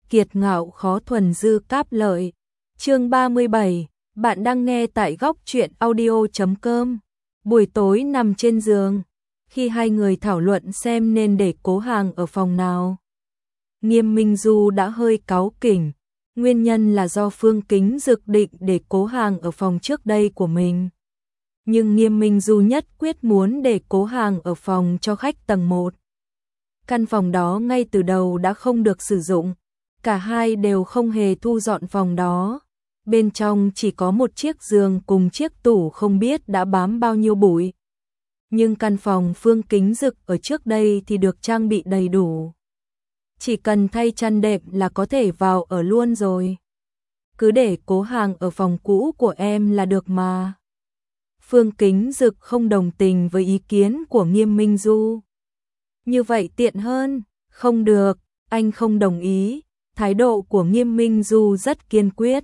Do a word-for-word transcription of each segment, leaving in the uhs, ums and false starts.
kiệt ngạo khó thuần dư cáp lợi. Chương ba mươi bảy, bạn đang nghe tại góc truyện audio chấm com. Buổi tối nằm trên giường, khi hai người thảo luận xem nên để Cố Hàng ở phòng nào, Nghiêm Minh Du đã hơi cáu kỉnh. Nguyên nhân là do Phương Kính Dực định để Cố Hàng ở phòng trước đây của mình. Nhưng Nghiêm Minh Du nhất quyết muốn để Cố Hàng ở phòng cho khách tầng một. Căn phòng đó ngay từ đầu đã không được sử dụng, cả hai đều không hề thu dọn phòng đó. Bên trong chỉ có một chiếc giường cùng chiếc tủ không biết đã bám bao nhiêu bụi. Nhưng căn phòng Phương Kính Dực ở trước đây thì được trang bị đầy đủ. Chỉ cần thay chăn đệm là có thể vào ở luôn rồi. Cứ để Cố Hàng ở phòng cũ của em là được mà. Phương Kính Dực không đồng tình với ý kiến của Nghiêm Minh Du. Như vậy tiện hơn. Không được, anh không đồng ý. Thái độ của Nghiêm Minh Du rất kiên quyết.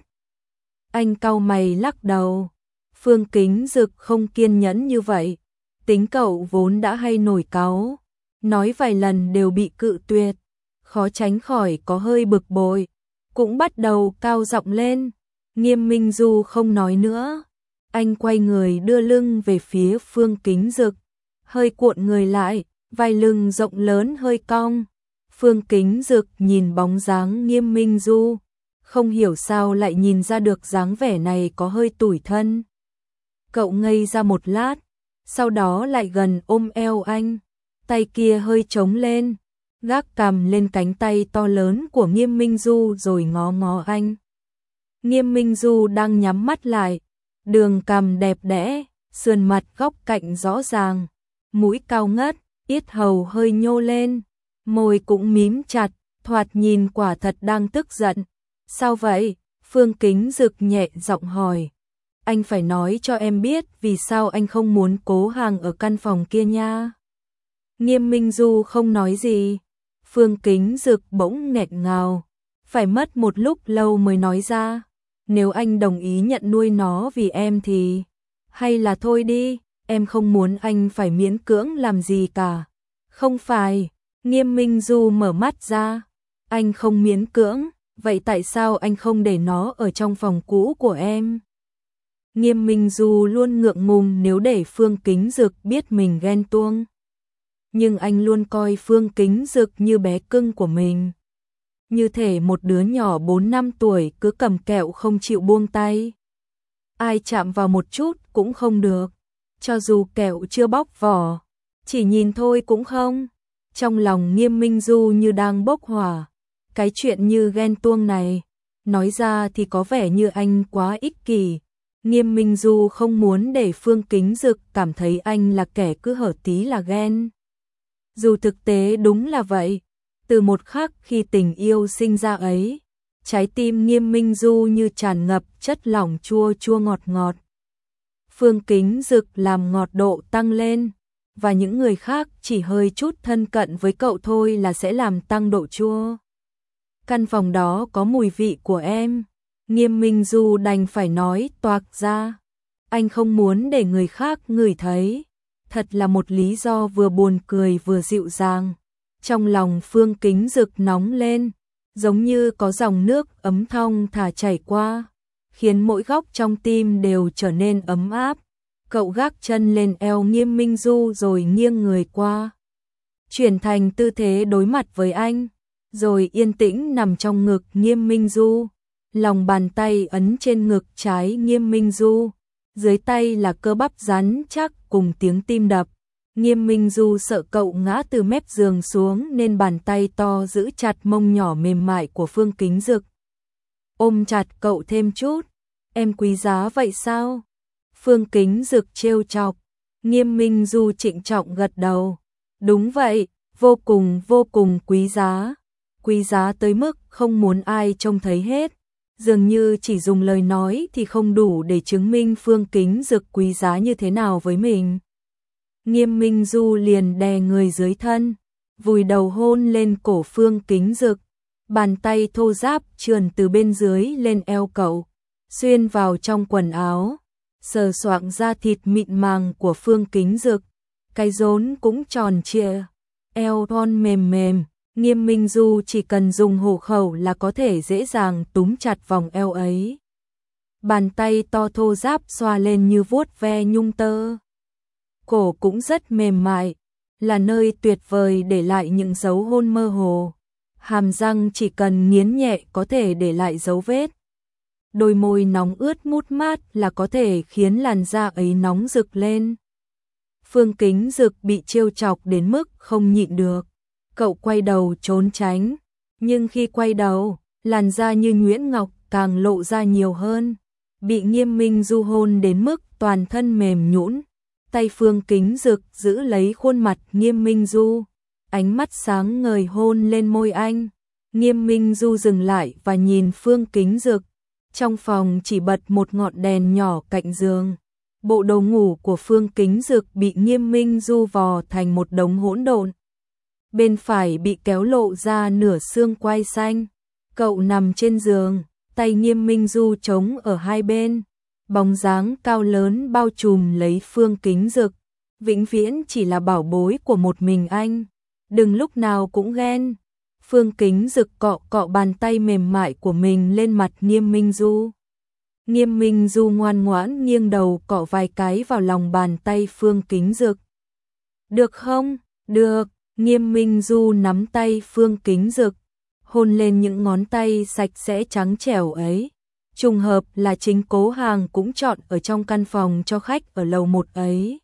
Anh cau mày lắc đầu. Phương Kính Dực không kiên nhẫn như vậy. Tính cậu vốn đã hay nổi cáu, nói vài lần đều bị cự tuyệt, khó tránh khỏi có hơi bực bội, cũng bắt đầu cao giọng lên. Nghiêm Minh Du không nói nữa, anh quay người đưa lưng về phía Phương Kính Dực, hơi cuộn người lại, vai lưng rộng lớn hơi cong. Phương Kính Dực nhìn bóng dáng Nghiêm Minh Du, không hiểu sao lại nhìn ra được dáng vẻ này có hơi tủi thân. Cậu ngây ra một lát, sau đó lại gần ôm eo anh, tay kia hơi trống lên, gác cằm lên cánh tay to lớn của Nghiêm Minh Du rồi ngó ngó anh. Nghiêm Minh Du đang nhắm mắt lại, đường cằm đẹp đẽ, sườn mặt góc cạnh rõ ràng, mũi cao ngất, yết hầu hơi nhô lên, môi cũng mím chặt, thoạt nhìn quả thật đang tức giận. Sao vậy? Phương Kính Dực nhẹ giọng hỏi. Anh phải nói cho em biết vì sao anh không muốn Cố Hàng ở căn phòng kia nha. Nghiêm Minh Du không nói gì. Phương Kính Dực bỗng nghẹn ngào, phải mất một lúc lâu mới nói ra. Nếu anh đồng ý nhận nuôi nó vì em thì... Hay là thôi đi, em không muốn anh phải miễn cưỡng làm gì cả. Không phải, Nghiêm Minh Du mở mắt ra. Anh không miễn cưỡng, vậy tại sao anh không để nó ở trong phòng cũ của em? Nghiêm Minh Du luôn ngượng ngùng nếu để Phương Kính Dực biết mình ghen tuông. Nhưng anh luôn coi Phương Kính Dực như bé cưng của mình. Như thể một đứa nhỏ bốn năm tuổi cứ cầm kẹo không chịu buông tay. Ai chạm vào một chút cũng không được. Cho dù kẹo chưa bóc vỏ, chỉ nhìn thôi cũng không. Trong lòng Nghiêm Minh Du như đang bốc hỏa. Cái chuyện như ghen tuông này, nói ra thì có vẻ như anh quá ích kỷ. Nghiêm Minh Du không muốn để Phương Kính Dực cảm thấy anh là kẻ cứ hở tí là ghen. Dù thực tế đúng là vậy, từ một khắc khi tình yêu sinh ra ấy, trái tim Nghiêm Minh Du như tràn ngập chất lỏng chua chua ngọt ngọt. Phương Kính Dực làm ngọt độ tăng lên, và những người khác chỉ hơi chút thân cận với cậu thôi là sẽ làm tăng độ chua. Căn phòng đó có mùi vị của em. Nghiêm Minh Du đành phải nói toạc ra. Anh không muốn để người khác ngửi thấy. Thật là một lý do vừa buồn cười vừa dịu dàng. Trong lòng Phương Kính Dực nóng lên, giống như có dòng nước ấm thong thả chảy qua, khiến mỗi góc trong tim đều trở nên ấm áp. Cậu gác chân lên eo Nghiêm Minh Du rồi nghiêng người qua, chuyển thành tư thế đối mặt với anh, rồi yên tĩnh nằm trong ngực Nghiêm Minh Du. Lòng bàn tay ấn trên ngực trái Nghiêm Minh Du, dưới tay là cơ bắp rắn chắc cùng tiếng tim đập. Nghiêm Minh Du sợ cậu ngã từ mép giường xuống nên bàn tay to giữ chặt mông nhỏ mềm mại của Phương Kính Dực. Ôm chặt cậu thêm chút. Em quý giá vậy sao? Phương Kính Dực trêu chọc. Nghiêm Minh Du trịnh trọng gật đầu. Đúng vậy, vô cùng vô cùng quý giá. Quý giá tới mức không muốn ai trông thấy hết. Dường như chỉ dùng lời nói thì không đủ để chứng minh Phương Kính Dực quý giá như thế nào với mình. Nghiêm Minh Du liền đè người dưới thân, vùi đầu hôn lên cổ Phương Kính Dực, bàn tay thô ráp trườn từ bên dưới lên eo cậu, xuyên vào trong quần áo, sờ soạng da thịt mịn màng của Phương Kính Dực, cái rốn cũng tròn trịa, eo thon mềm mềm, Nghiêm Minh Du chỉ cần dùng hổ khẩu là có thể dễ dàng túm chặt vòng eo ấy. Bàn tay to thô ráp xoa lên như vuốt ve nhung tơ. Cổ cũng rất mềm mại, là nơi tuyệt vời để lại những dấu hôn mơ hồ. Hàm răng chỉ cần nghiến nhẹ có thể để lại dấu vết. Đôi môi nóng ướt mút mát là có thể khiến làn da ấy nóng rực lên. Phương Kính Dực bị trêu chọc đến mức không nhịn được. Cậu quay đầu trốn tránh, nhưng khi quay đầu, làn da như nhuyễn ngọc càng lộ ra nhiều hơn. Bị Nghiêm Minh Du hôn đến mức toàn thân mềm nhũn. Tay Phương Kính Dực giữ lấy khuôn mặt Nghiêm Minh Du, ánh mắt sáng ngời hôn lên môi anh. Nghiêm Minh Du dừng lại và nhìn Phương Kính Dực. Trong phòng chỉ bật một ngọn đèn nhỏ cạnh giường. Bộ đồ ngủ của Phương Kính Dực bị Nghiêm Minh Du vò thành một đống hỗn độn. Bên phải bị kéo lộ ra nửa xương quai xanh. Cậu nằm trên giường, tay Nghiêm Minh Du chống ở hai bên. Bóng dáng cao lớn bao trùm lấy Phương Kính Dực. Vĩnh viễn chỉ là bảo bối của một mình anh. Đừng lúc nào cũng ghen. Phương Kính Dực cọ cọ bàn tay mềm mại của mình lên mặt Nghiêm Minh Du. Nghiêm Minh Du ngoan ngoãn nghiêng đầu cọ vài cái vào lòng bàn tay Phương Kính Dực. Được không? Được. Nghiêm Minh Du nắm tay Phương Kính Dực, hôn lên những ngón tay sạch sẽ trắng trẻo ấy. Trùng hợp là chính Cố Hàng cũng chọn ở trong căn phòng cho khách ở lầu một ấy.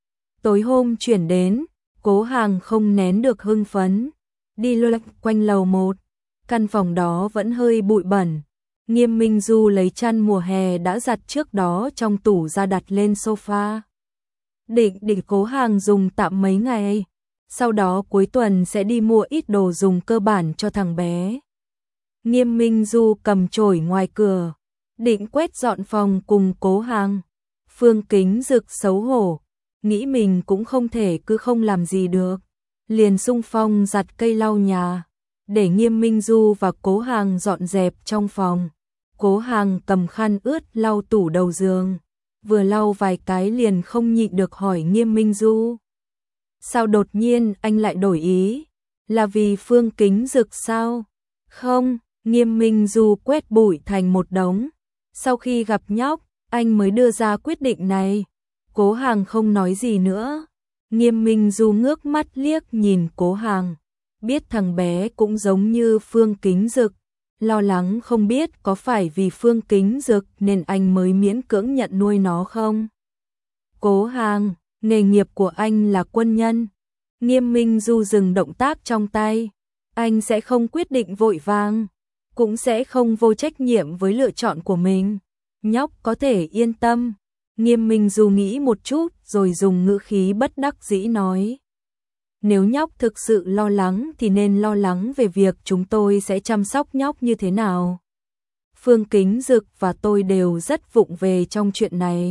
Tối hôm chuyển đến, Cố Hàng không nén được hưng phấn, đi loanh quanh lầu một. Căn phòng đó vẫn hơi bụi bẩn. Nghiêm Minh Du lấy chăn mùa hè đã giặt trước đó trong tủ ra đặt lên sofa. Định định Cố Hàng dùng tạm mấy ngày, sau đó cuối tuần sẽ đi mua ít đồ dùng cơ bản cho thằng bé. Nghiêm Minh Du cầm chổi ngoài cửa, định quét dọn phòng cùng Cố Hàng. Phương Kính Dực xấu hổ, nghĩ mình cũng không thể cứ không làm gì được, liền xung phong giặt cây lau nhà, để Nghiêm Minh Du và Cố Hàng dọn dẹp trong phòng. Cố Hàng cầm khăn ướt lau tủ đầu giường, vừa lau vài cái liền không nhịn được hỏi Nghiêm Minh Du. Sao đột nhiên anh lại đổi ý? Là vì Phương Kính Dực sao? Không, Nghiêm Minh Du quét bụi thành một đống. Sau khi gặp nhóc, anh mới đưa ra quyết định này. Cố Hàng không nói gì nữa. Nghiêm Minh Du ngước mắt liếc nhìn Cố Hàng. Biết thằng bé cũng giống như Phương Kính Dực. Lo lắng không biết có phải vì Phương Kính Dực nên anh mới miễn cưỡng nhận nuôi nó không? Cố Hàng, nghề nghiệp của anh là quân nhân. Nghiêm Minh Du dừng động tác trong tay. Anh sẽ không quyết định vội vàng, cũng sẽ không vô trách nhiệm với lựa chọn của mình. Nhóc có thể yên tâm. Nghiêm Minh Du nghĩ một chút rồi dùng ngữ khí bất đắc dĩ nói. Nếu nhóc thực sự lo lắng thì nên lo lắng về việc chúng tôi sẽ chăm sóc nhóc như thế nào. Phương Kính Dực và tôi đều rất vụng về trong chuyện này.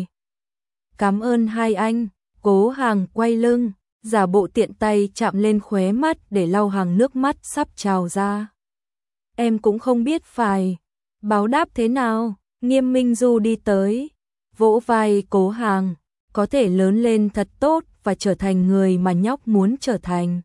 Cảm ơn hai anh. Cố Hàng quay lưng, giả bộ tiện tay chạm lên khóe mắt để lau hàng nước mắt sắp trào ra. Em cũng không biết phải báo đáp thế nào. Nghiêm Minh Du đi tới, vỗ vai Cố Hàng, có thể lớn lên thật tốt và trở thành người mà nhóc muốn trở thành.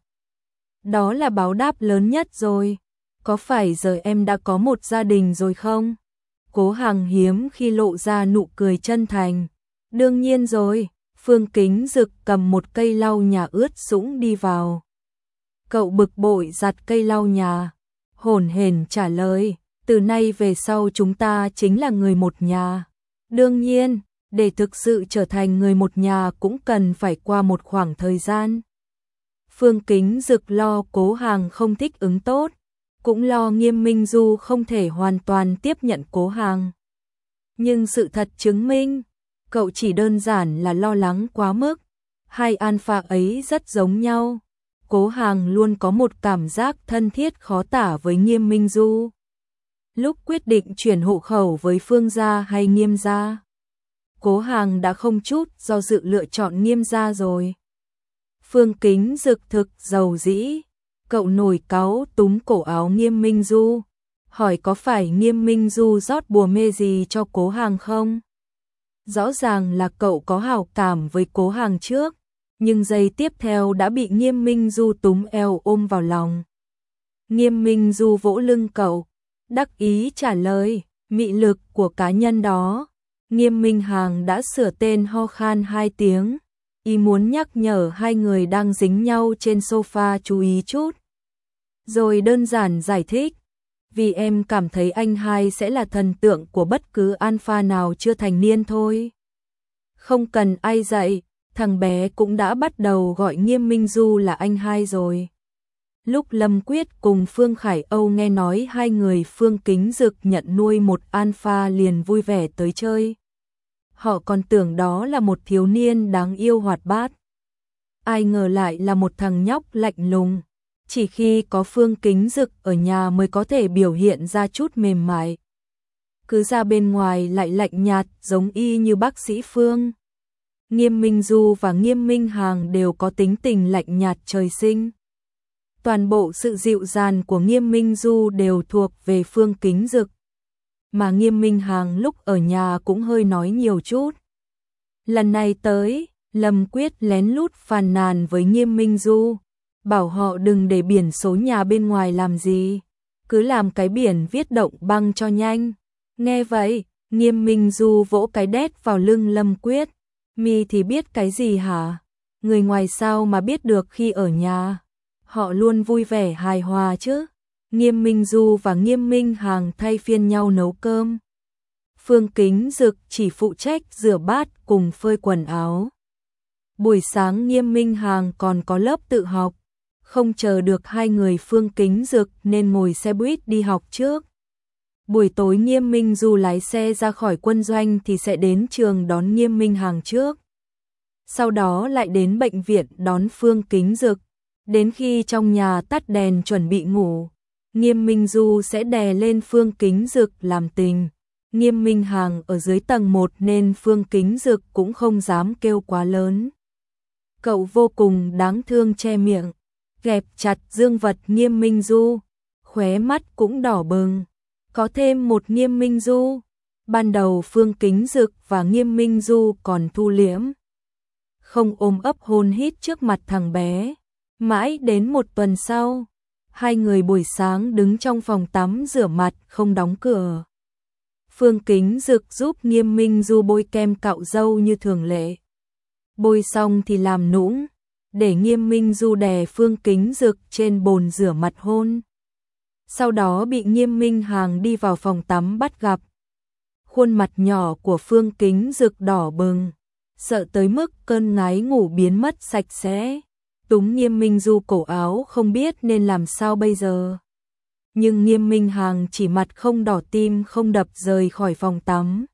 Đó là báo đáp lớn nhất rồi. Có phải giờ em đã có một gia đình rồi không? Cố Hàng hiếm khi lộ ra nụ cười chân thành. Đương nhiên rồi. Phương Kính Dực cầm một cây lau nhà ướt sũng đi vào. Cậu bực bội giặt cây lau nhà, hổn hển trả lời, từ nay về sau chúng ta chính là người một nhà. Đương nhiên, để thực sự trở thành người một nhà cũng cần phải qua một khoảng thời gian. Phương Kính Dực lo Cố Hàng không thích ứng tốt, cũng lo Nghiêm Minh Du không thể hoàn toàn tiếp nhận Cố Hàng. Nhưng sự thật chứng minh, cậu chỉ đơn giản là lo lắng quá mức. Hai alpha ấy rất giống nhau. Cố Hàng luôn có một cảm giác thân thiết khó tả với Nghiêm Minh Du. Lúc quyết định chuyển hộ khẩu với Phương gia hay Nghiêm gia, Cố Hàng đã không chút do dự lựa chọn Nghiêm gia rồi. Phương Kính Dực thực dầu dĩ, cậu nổi cáu túm cổ áo Nghiêm Minh Du, hỏi có phải Nghiêm Minh Du rót bùa mê gì cho Cố Hàng không? Rõ ràng là cậu có hảo cảm với Cố Hàng trước, nhưng giây tiếp theo đã bị Nghiêm Minh Du túm eo ôm vào lòng. Nghiêm Minh Du vỗ lưng cậu, đắc ý trả lời, mị lực của cá nhân đó. Nghiêm Minh Hàng đã sửa tên ho khan hai tiếng, ý muốn nhắc nhở hai người đang dính nhau trên sofa chú ý chút. Rồi đơn giản giải thích, vì em cảm thấy anh hai sẽ là thần tượng của bất cứ alpha nào chưa thành niên thôi. Không cần ai dạy, thằng bé cũng đã bắt đầu gọi Nghiêm Minh Du là anh hai rồi. Lúc Lâm Quyết cùng Phương Khải Âu nghe nói hai người Phương Kính Dực nhận nuôi một alpha liền vui vẻ tới chơi. Họ còn tưởng đó là một thiếu niên đáng yêu hoạt bát. Ai ngờ lại là một thằng nhóc lạnh lùng. Chỉ khi có Phương Kính Dực ở nhà mới có thể biểu hiện ra chút mềm mại. Cứ ra bên ngoài lại lạnh nhạt giống y như bác sĩ Phương. Nghiêm Minh Du và Nghiêm Minh Hàng đều có tính tình lạnh nhạt trời sinh. Toàn bộ sự dịu dàng của Nghiêm Minh Du đều thuộc về Phương Kính Dực. Mà Nghiêm Minh Hàng lúc ở nhà cũng hơi nói nhiều chút. Lần này tới, Lâm Quyết lén lút phàn nàn với Nghiêm Minh Du, bảo họ đừng để biển số nhà bên ngoài làm gì, cứ làm cái biển viết động băng cho nhanh. Nghe vậy, Nghiêm Minh Du vỗ cái đét vào lưng Lâm Quyết, mi thì biết cái gì hả? Người ngoài sao mà biết được khi ở nhà? Họ luôn vui vẻ hài hòa chứ. Nghiêm Minh Du và Nghiêm Minh Hàng thay phiên nhau nấu cơm. Phương Kính Dực chỉ phụ trách rửa bát cùng phơi quần áo. Buổi sáng Nghiêm Minh Hàng còn có lớp tự học, không chờ được hai người Phương Kính Dực nên ngồi xe buýt đi học trước. Buổi tối Nghiêm Minh Du lái xe ra khỏi quân doanh thì sẽ đến trường đón Nghiêm Minh Hàng trước. Sau đó lại đến bệnh viện đón Phương Kính Dực. Đến khi trong nhà tắt đèn chuẩn bị ngủ, Nghiêm Minh Du sẽ đè lên Phương Kính Dực làm tình. Nghiêm Minh Hàng ở dưới tầng một nên Phương Kính Dực cũng không dám kêu quá lớn. Cậu vô cùng đáng thương che miệng, gẹp chặt dương vật Nghiêm Minh Du, khóe mắt cũng đỏ bừng. Có thêm một Nghiêm Minh Du. Ban đầu Phương Kính Dực và Nghiêm Minh Du còn thu liễm, không ôm ấp hôn hít trước mặt thằng bé. Mãi đến một tuần sau, hai người buổi sáng đứng trong phòng tắm rửa mặt không đóng cửa. Phương Kính Dực giúp Nghiêm Minh Du bôi kem cạo râu như thường lệ. Bôi xong thì làm nũng, để Nghiêm Minh Du đè Phương Kính Dực trên bồn rửa mặt hôn. Sau đó bị Nghiêm Minh Hàng đi vào phòng tắm bắt gặp. Khuôn mặt nhỏ của Phương Kính Dực đỏ bừng, sợ tới mức cơn ngái ngủ biến mất sạch sẽ. Túm Nghiêm Minh Du cổ áo không biết nên làm sao bây giờ. Nhưng Nghiêm Minh Hàng chỉ mặt không đỏ tim không đập rời khỏi phòng tắm.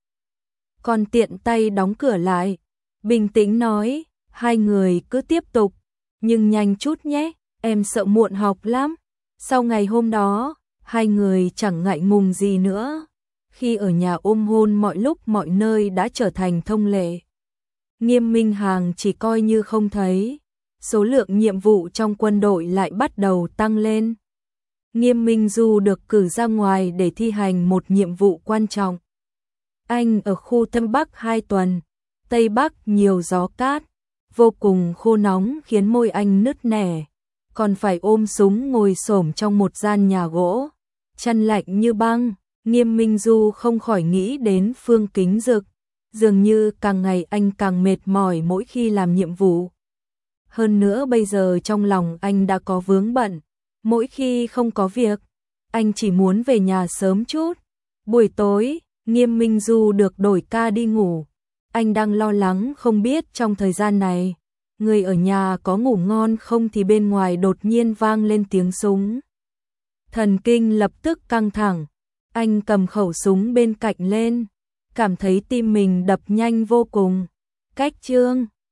Còn tiện tay đóng cửa lại, bình tĩnh nói, hai người cứ tiếp tục, nhưng nhanh chút nhé, em sợ muộn học lắm. Sau ngày hôm đó, hai người chẳng ngại ngùng gì nữa. Khi ở nhà ôm hôn mọi lúc mọi nơi đã trở thành thông lệ. Nghiêm Minh Hàng chỉ coi như không thấy. Số lượng nhiệm vụ trong quân đội lại bắt đầu tăng lên. Nghiêm Minh Du được cử ra ngoài để thi hành một nhiệm vụ quan trọng. Anh ở khu Tây Bắc hai tuần, Tây Bắc nhiều gió cát, vô cùng khô nóng khiến môi anh nứt nẻ, còn phải ôm súng ngồi xổm trong một gian nhà gỗ, chân lạnh như băng. Nghiêm Minh Du không khỏi nghĩ đến Phương Kính Dực, dường như càng ngày anh càng mệt mỏi mỗi khi làm nhiệm vụ. Hơn nữa bây giờ trong lòng anh đã có vướng bận, mỗi khi không có việc, anh chỉ muốn về nhà sớm chút. Buổi tối, Nghiêm Minh Du được đổi ca đi ngủ. Anh đang lo lắng không biết trong thời gian này, người ở nhà có ngủ ngon không thì bên ngoài đột nhiên vang lên tiếng súng. Thần kinh lập tức căng thẳng, anh cầm khẩu súng bên cạnh lên, cảm thấy tim mình đập nhanh vô cùng. Cách chương